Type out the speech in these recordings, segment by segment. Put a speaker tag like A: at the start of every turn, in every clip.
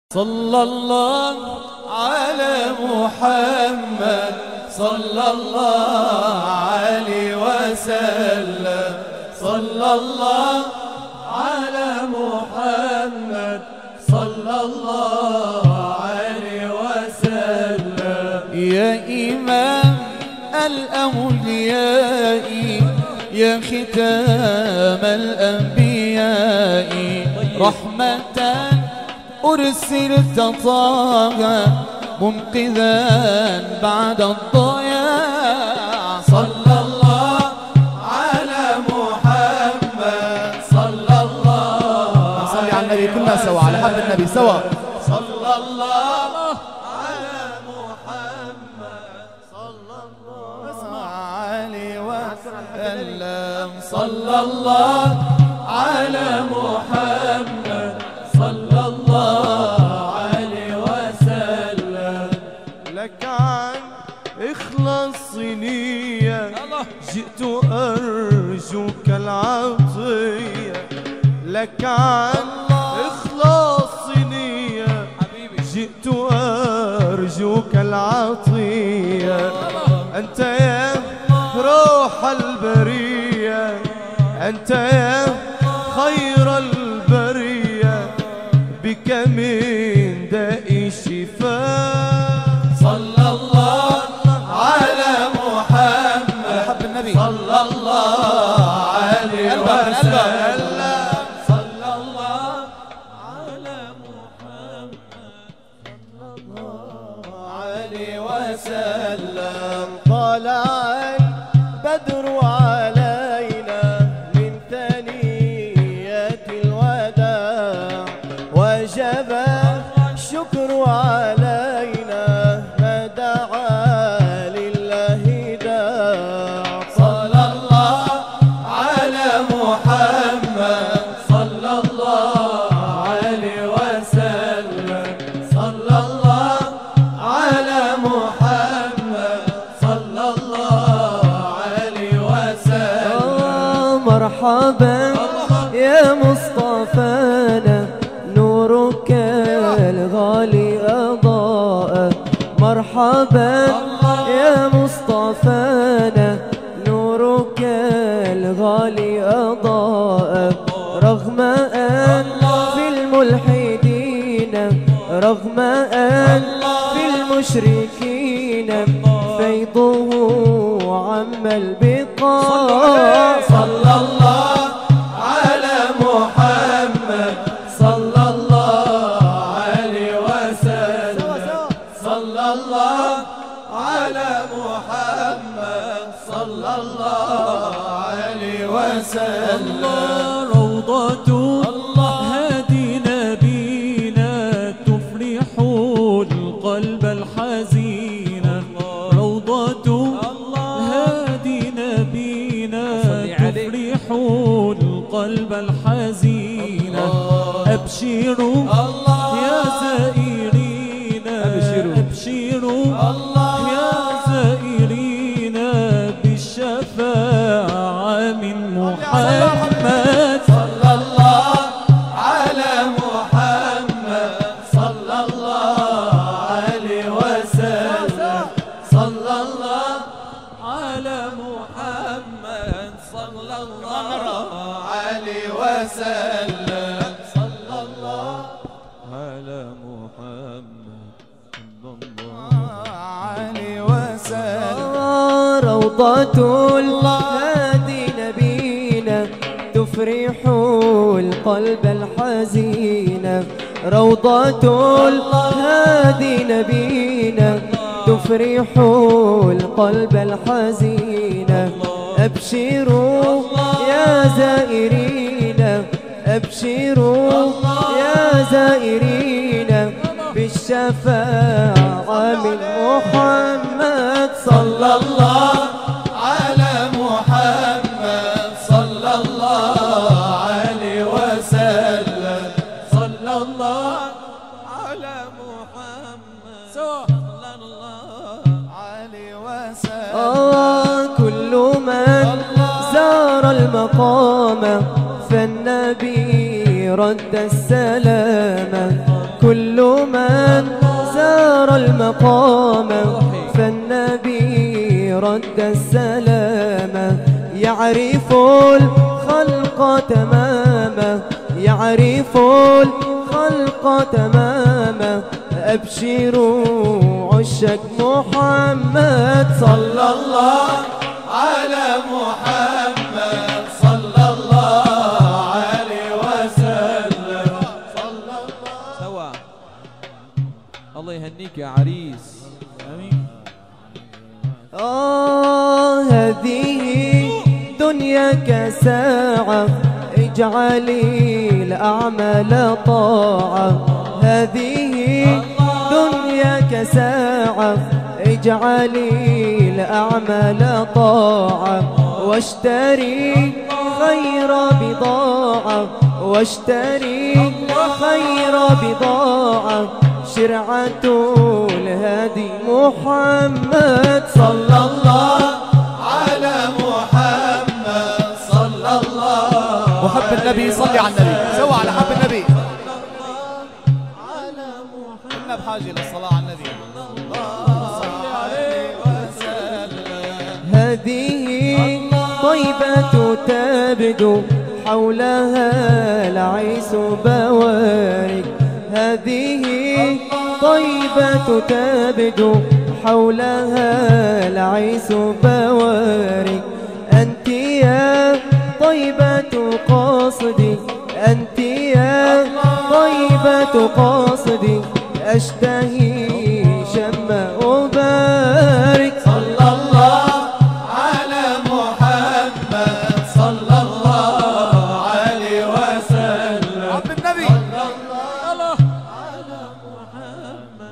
A: صلى الله على محمد صلى الله عليه وسلم. صلى الله على محمد صلى الله عليه وسلم. يا إمام الأولياء يا ختام الأنبياء رحمة أرسلت طه منقذا بعد الضياع. صلى الله على محمد صلى الله.
B: صلي على النبي كلنا سوا، على حب النبي سوا.
A: صلى الله على محمد صلى الله عليه وسلم. صلى الله على محمد صلى الله عليه وسلم.
C: لك عن إخلاص نية جئت أرجوك العطية. لك عن إخلاص نية جئت أرجوك العطية. أنت يا روح البرية، أنت يا خير البرية، بك من داء شفاء.
A: صلى الله على محمد
B: حب النبي
A: صلى الله عليه وسلم. صلى الله على محمد صلى الله عليه وسلم.
C: طلع البدر علينا من ثنيات الوداع، وجب الشكر علينا ما دعا لله داع.
A: صلى الله على محمد صلى الله عليه وسلم. صلى الله على محمد صلى الله عليه وسلم.
D: مرحبا يا مصطفانا نورك الغالي أضاء. مرحبا يا مصطفانا نورك الغالي أضاء. رغم أن في الملحدين، رغم أن في المشركين فيضه عم البقاع.
A: صلى الله على محمد صلى الله عليه وسلم. صلى الله على محمد صلى الله عليه وسلم.
E: روضة هادي نبينا تفرح القلب الحزين. روضة هادي نبينا تفرح القلب الحزين. أبشروا يا زائرين، أبشروا يا زائرين بالشفاعة من محمد.
A: صلى الله على محمد صلى الله عليه وسلم. صلى الله على محمد صلى الله عليه وسلم. صلى الله
E: على محمد صلى الله
A: عليه وسلم.
D: روضة الهادي نبينا تفرح القلب الحزين. روضة الهادي نبينا تفرح القلب الحزين. أبشروا يا زائرين، أبشروا يا زائرين بالشفاعة من محمد.
A: صلى الله على محمد صلى الله عليه وسلم. صلى الله على محمد صلى الله عليه وسلم.
D: كل من زار المقام فالنبي رد السلام. كل من زار المقام فالنبي رد السلام يعرف الخلق تماما يعرف الخلق تماما أبشروا عشاق محمد
A: صلى الله على محمد صلى الله عليه وسلم صلى الله.
E: سوا الله يهنيك يا عريس. امين.
D: هذه دنياك ساعة اجعلي الأعمال طاعة هذه دنياك ساعة اجعلي الأعمال طاعة واشتري خير بضاعة واشتري خير بضاعة شرعة الهادي محمد
A: صلى الله على محمد صلى الله.
B: محب النبي صلي على النبي سوا على حب النبي. كنا بحاجة للصلاة على النبي.
D: هذه طيبة تبدو حولها العيس بوارك هذه طيبة تبدو حولها العيس بوارك أنت يا طيبة قاصدي أنت يا طيبة قاصدي أشتهي شم أبارك.
A: صلى الله على محمد صلى الله عليه وسلم.
B: حب النبي.
A: صلى الله على محمد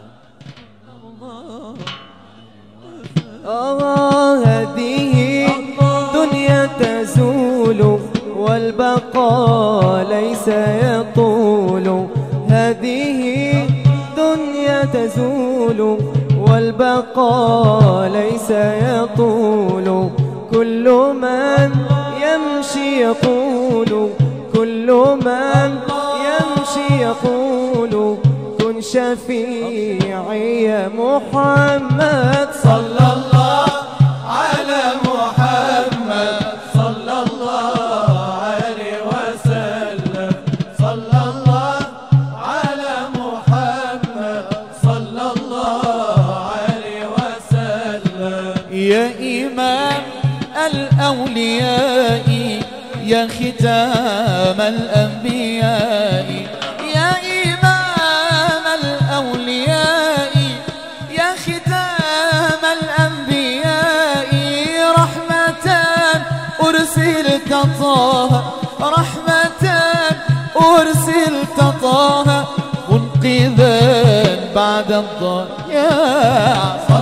D: هذه دنيا تزول والبقاء ليس يطول هذه دنيا تزول والبقاء ليس يطول كل من يمشي يقول كل من يمشي يقول كن شفيعي يا محمد.
A: صلى الله على محمد صلى الله عليه وسلم. صلى الله على محمد صلى الله عليه وسلم. يا إمام الأولياء يا ختام الأنبياء يا إمام الأولياء يا ختام الأنبياء رحمة أرسلت طه رحمة أرسلت طه منقذا بعد الضياع.